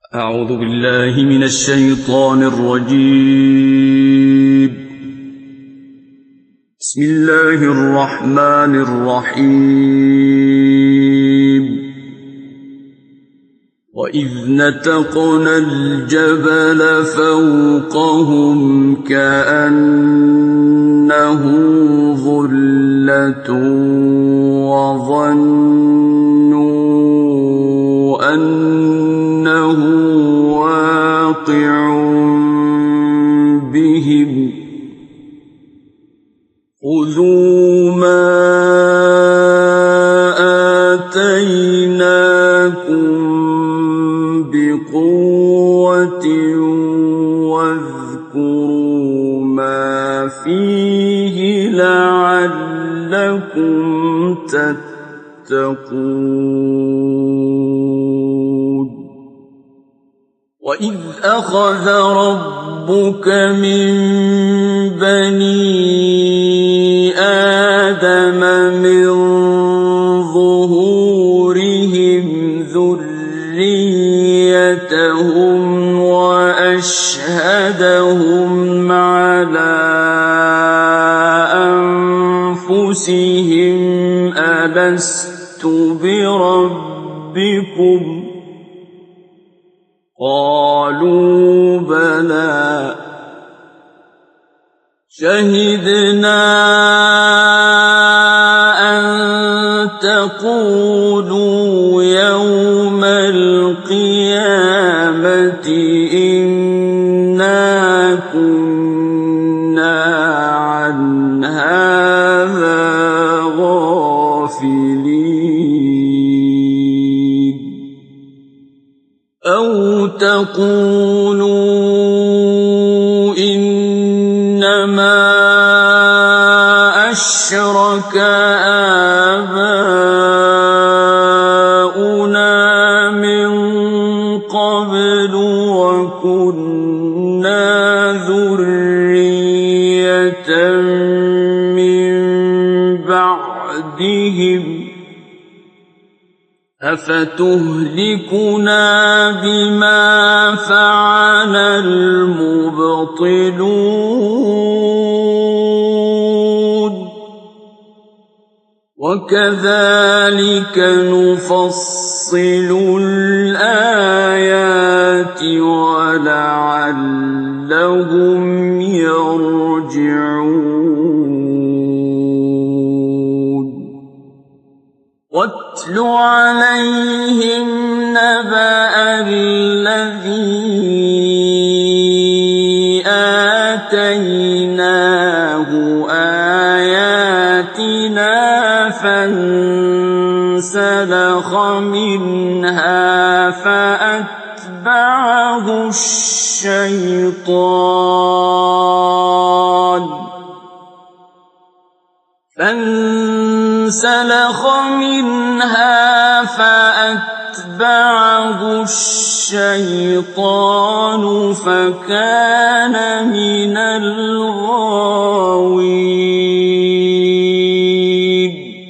أعوذ بالله من الشيطان الرجيم. بسم الله الرحمن الرحيم. وإذ نتقنا الجبل فوقهم كأنه ظلة وظنوا أنه واقع بهم خذوا ما آتيناكم بقوة واذكروا ما فيه لعلكم تتقون. وإذ أخذ ربك من بني آدم من ظهورهم ذريتهم وأشهدهم على أنفسهم ألست بربكم قالوا بلى شهدنا أن تقولوا يوم القيامة إنا كنا عن هذا غافلين أو تقولوا إنما أشرك آباؤنا من قبل وكنا ذرية من بعدهم أفتهلكنا بما فعل المبطلون وكذلك نفصل الآيات ولعلهم يرجعون. واتل عليهم نبأ الذي آتيناه آياتنا فانسلخ منها فأتبعه الشيطان فكان من الغاوين.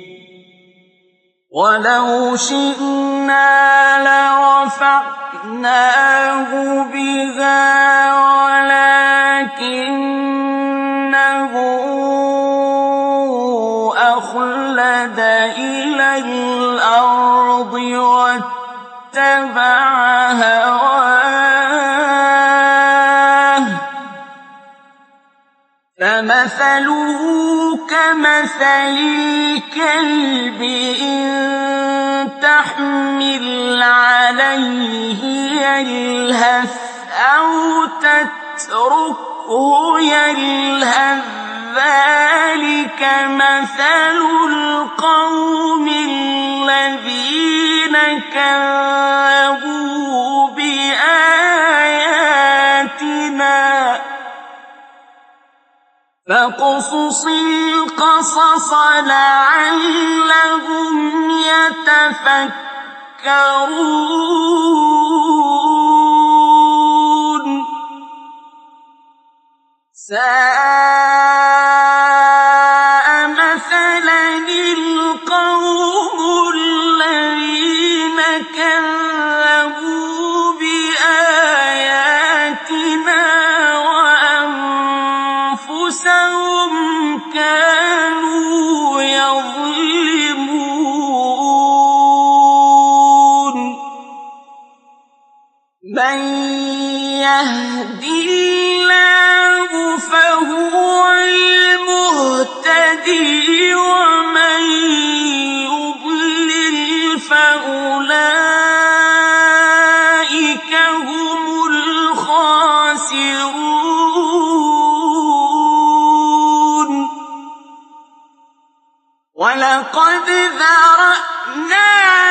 ولو شئنا لرفعناه بها ولكنه أخلد إلى الأرض واتبع هواه فمثله كمثل الكلب إن تحمل عليه يلهث أو تتركه يلهث ذلك مثل القوم الذين كذبوا بآياتنا فاقصص القصص لعلهم يتفكرون. ساء مثلا القوم الذين كذبوا بآياتنا مَن يَهْدِ اللَّهُ فَهُوَ الْمُهْتَدِي وَمَن يُضْلِلْ فَأُولَٰئِكَ هُمُ الْخَاسِرُونَ وَلَقَدْ ذَرَأْنَا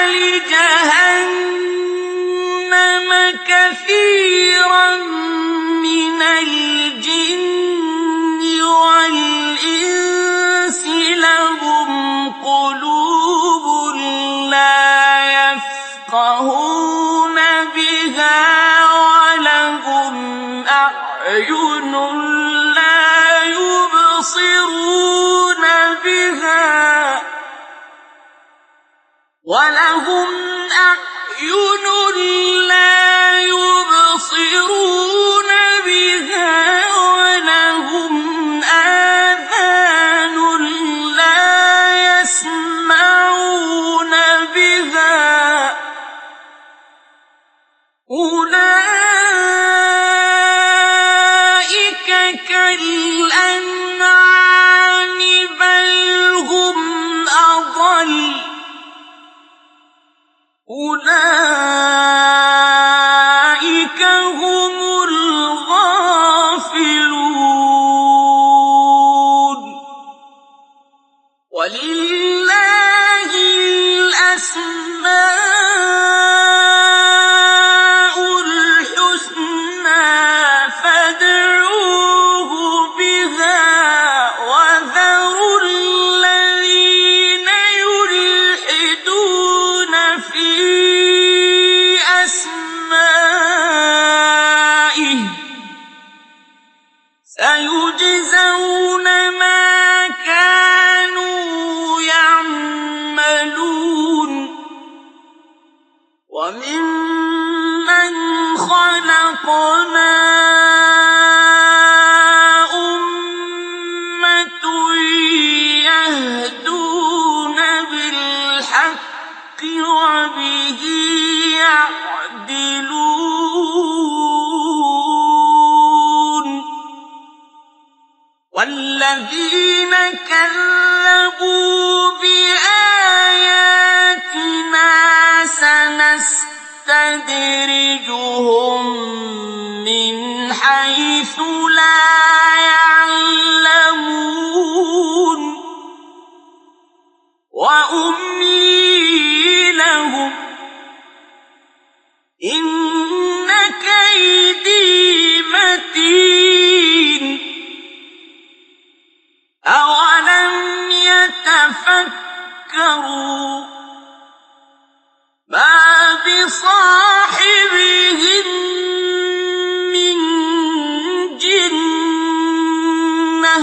لِجَهَنَّمَ كَثِيرًا مِّنَ الْجِنِّ وَالْإِنسِ لَهُمْ قُلُوبٌ لَّا يَفْقَهُونَ بِهَا وَلَهُمْ أَعْيُنٌ لَّا يُبْصِرُونَ بِهَا وَلَهُمْ آذَانٌ لَّا يَسْمَعُونَ بِهَا أُولَٰئِكَ كَالْأَنْعَامِ بَلْ هُمْ أَضَلُّ أُولَٰئِكَ هُمُ الْغَافِلُونَ وَلِلَّهِ الْأَسْمَاءُ الْحُسْنَىٰ فَادْعُوهُ بِهَا وَذَرُوا الَّذِينَ يُلْحِدُونَ فِي أَسْمَائِهِ ۚ سَيُجْزَوْنَ مَا كَانُوا يَعْمَلُونَ وَمِمَّنْ خَلَقْنَا أُمَّةٌ يَهْدُونَ بِالْحَقِّ وَبِهِ يَعْدِلُونَ وَالَّذِينَ كَذَّبُوا بِآيَاتِنَا سَنَسْتَدْرِجُهُم مِّنْ حَيْثُ لَا يَعْلَمُونَ وَأُمْلِي لَهُمْ إِنَّ كَيْدِي مَتِينٌ أَوَلَمْ يَتَفَكَّرُوا مَا بِصَاحِبِهِم مِّن جِنَّةٍ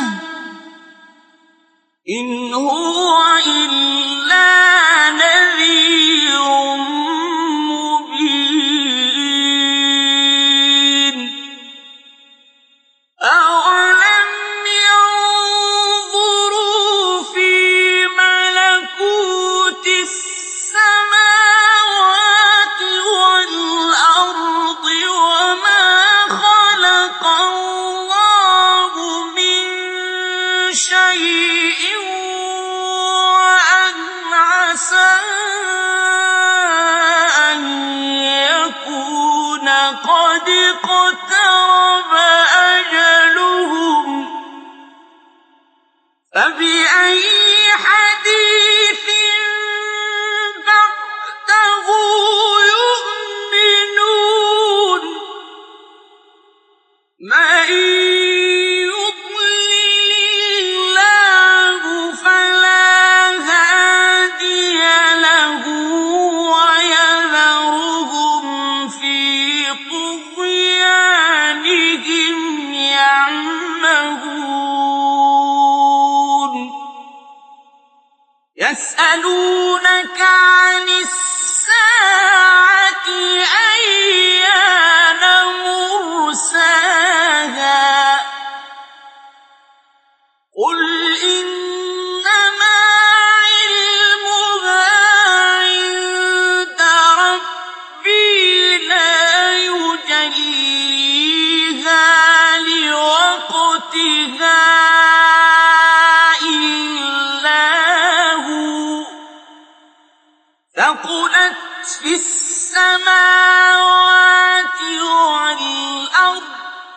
إِنْ هُوَ إِلَّا نَذِيرٌ مُّبِينٌ أَوَلَمْ يَنظُرُوا فِي مَلَكُوتِ السَّمَاوَاتِ وَالْأَرْضِ وَمَا خَلَقَ اللَّهُ مِن شَيْءٍ وَأَنْ عَسَىٰ أَن يَكُونَ قَدِ اقْتَرَبَ أَجَلُهُمْ فَبِأَيِّ حَدِيثٍ بَعْدَهُ يُؤْمِنُونَ مَن يُضْلِلِ اللَّهُ فَلَا هَادِيَ لَهُ وَيَذَرُهُمْ فِي طُغْيَانِهِمْ يَعْمَهُونَ يَسْأَلُونَكَ عَنِ السَّاعَةِ أَيَّانَ مُرْسَاهَا قُلْ إِنَّمَا عِلْمُهَا عِندَ رَبِّي لَا السماوات والأرض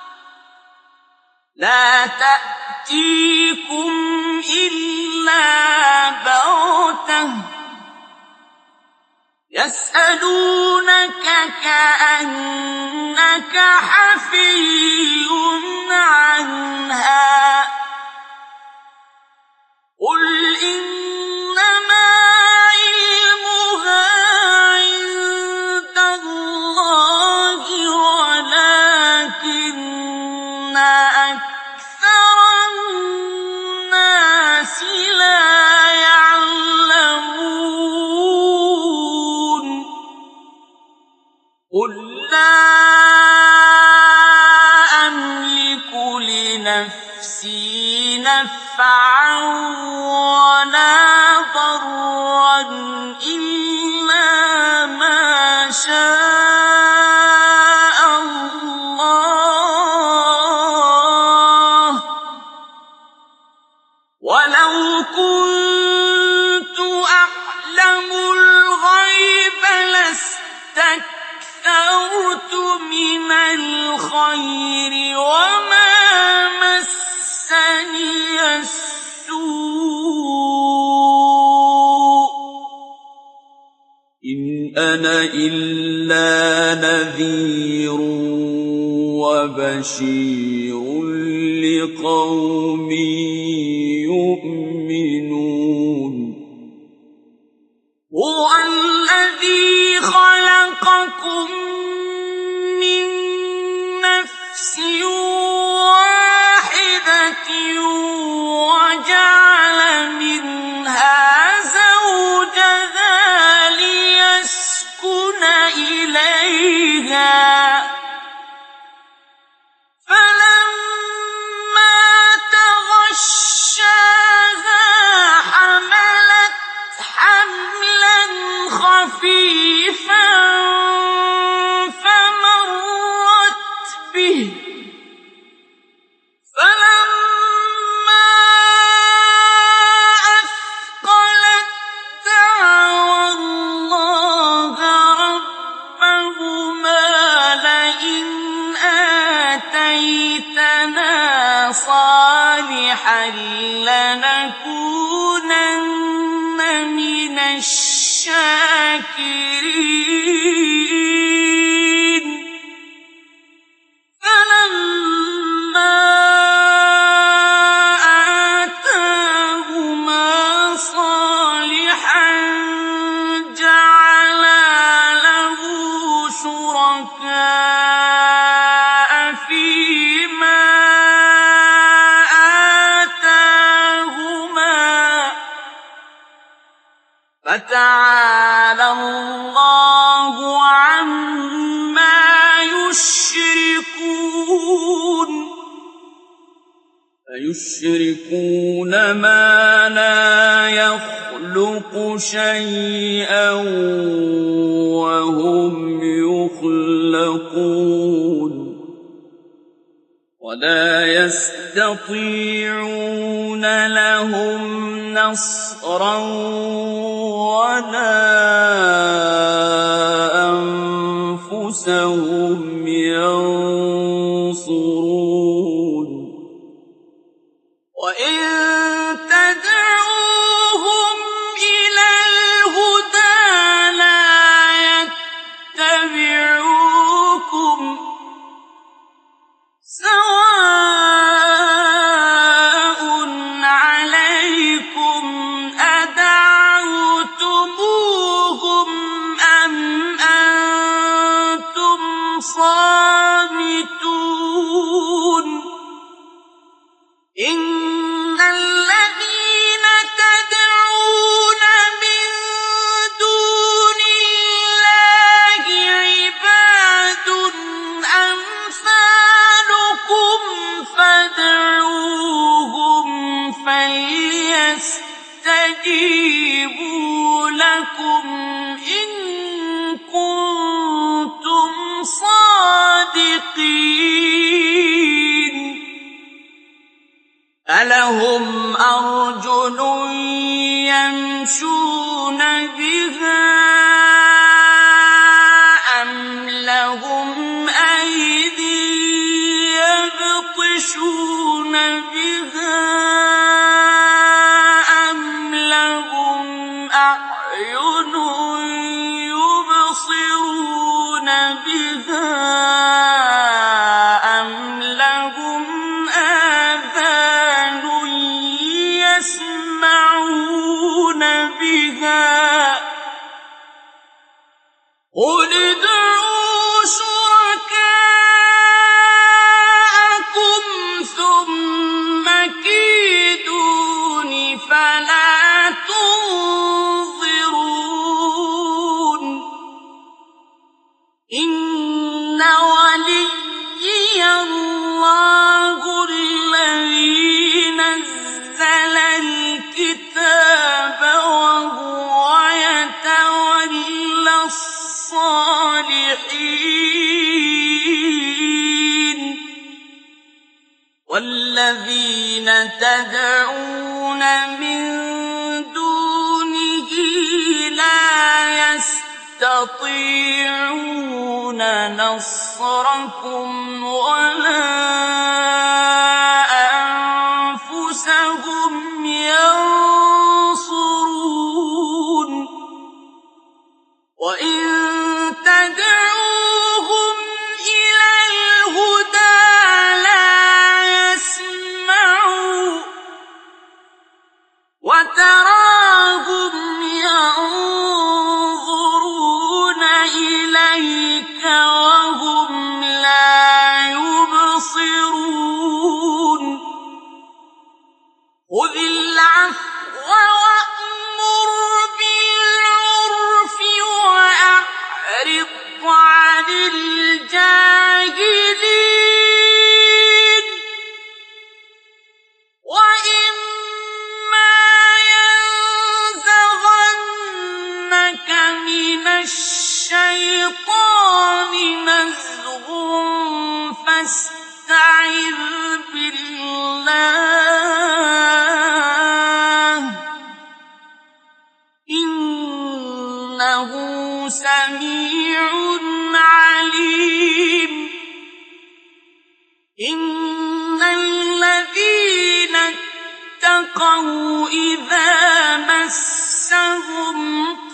لا تأتيكم إلا بغتة يسألونك كأنك حفي عنها قل إنما علمها عند الله ولكن أكثر الناس لا يعلمون قل لا أملك لنفسي نفعا ولا ضرا إلا ما شاء الله ولو كنت أعلم الغيب لاستكثرت من الخير وما مسني السوء إن أنا إلا نذير وبشير لقوم يؤمنون هو الذي خلقكم من نفس واحدة وجعل منها زوجها ليسكن إليها فلما تغشاها حملت حملا خفيفا فمرت به فلما أثقلت دعوا الله ربهما لئن آتيتنا صالحا لنكونن من الشاكرين فلما آتاهما صالحا جعلا له شركاء فيما آتاهما فتعالى الله عما يشركون أيشركون ما لا يخلق شيئا وهم يخلقون ولا يستطيعون لهم نصرا ولا أنفسهم ينصرون وإن تدعوهم إلى الهدى لا يتبعوكم سواء عليكم أدعوتموهم أم أنتم صامتون إن الذين تدعون من دون الله عباد أمثالكم فادعوهم فليستجيبوا لكم إن كنتم صادقين يعيشون بها أم لهم أعين يبصرون بها أم لهم آذان يسمعون بها قل ادعوا شركاءكم ثم كيدون فلا تنظرون إن وليي الله الذي نزل الكتاب وهو يتولى الصالحين والذين تدعون من دونه لا يستطيعون نصركم ولا أنفسهم ينصرون وإن تدعوهم إلى الهدى لا يسمعوا وتراهم ينظرون إليك وهم لا يبصرون خذ العفو وأمر بالعرف وأعرض عن الجاهلين وإما ينزغنك من الشيطان نزغ فاستعذ بالله إنه سميع عليم إن الذين اتقوا إذا مسهم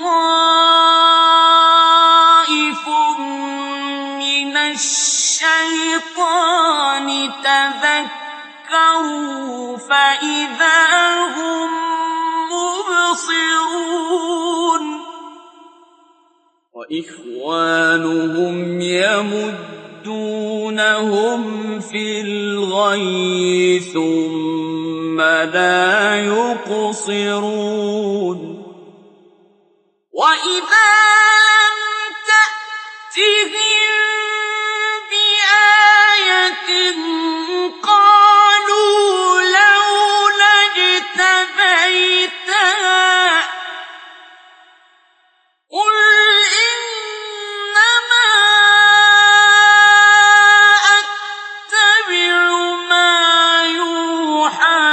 طائف من الشيطان تذكروا فإذا هم مبصرون وإخوانهم يمدونهم في الغي ثم لا يقصرون وإذا لم تأتهم بآية قالوا لولا اجتبيتها قل إنما أتبع ما يوحى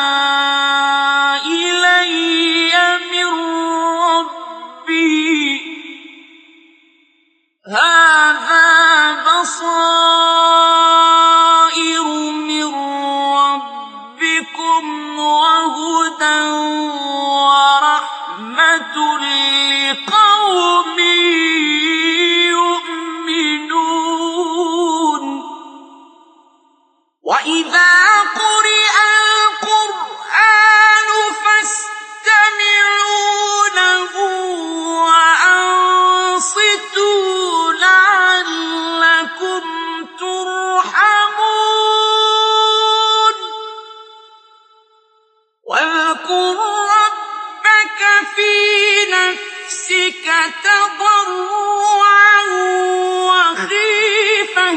إلي من ربي هذا بصائر من ربكم وهدى ورحمة لقوم يؤمنون وإذا قرئ القرآن فاستمعوا له وأنصتوا لعلكم ترحمون واذكر ربك في نفسك تضرعا وخيفة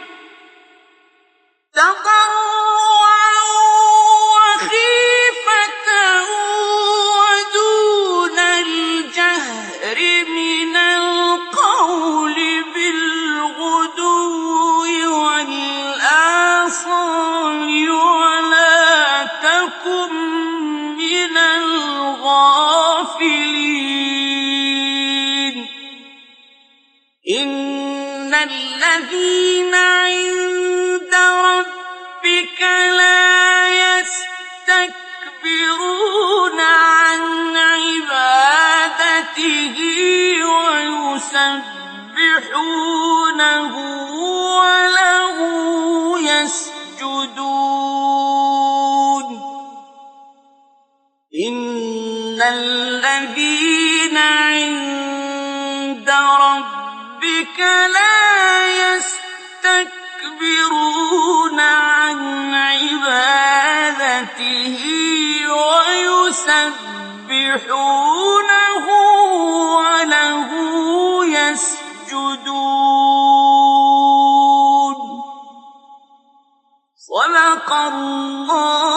ودون الجهر من القول بالغدو والآصال ولا تكن من الغافلين إن الذين عند ربك لا يستكبرون عن عبادته ويسبحونه وله يسجدون إن الذين عند ربك لا يستكبرون عن عبادته ويسبحونه وله يسجدون صدق الله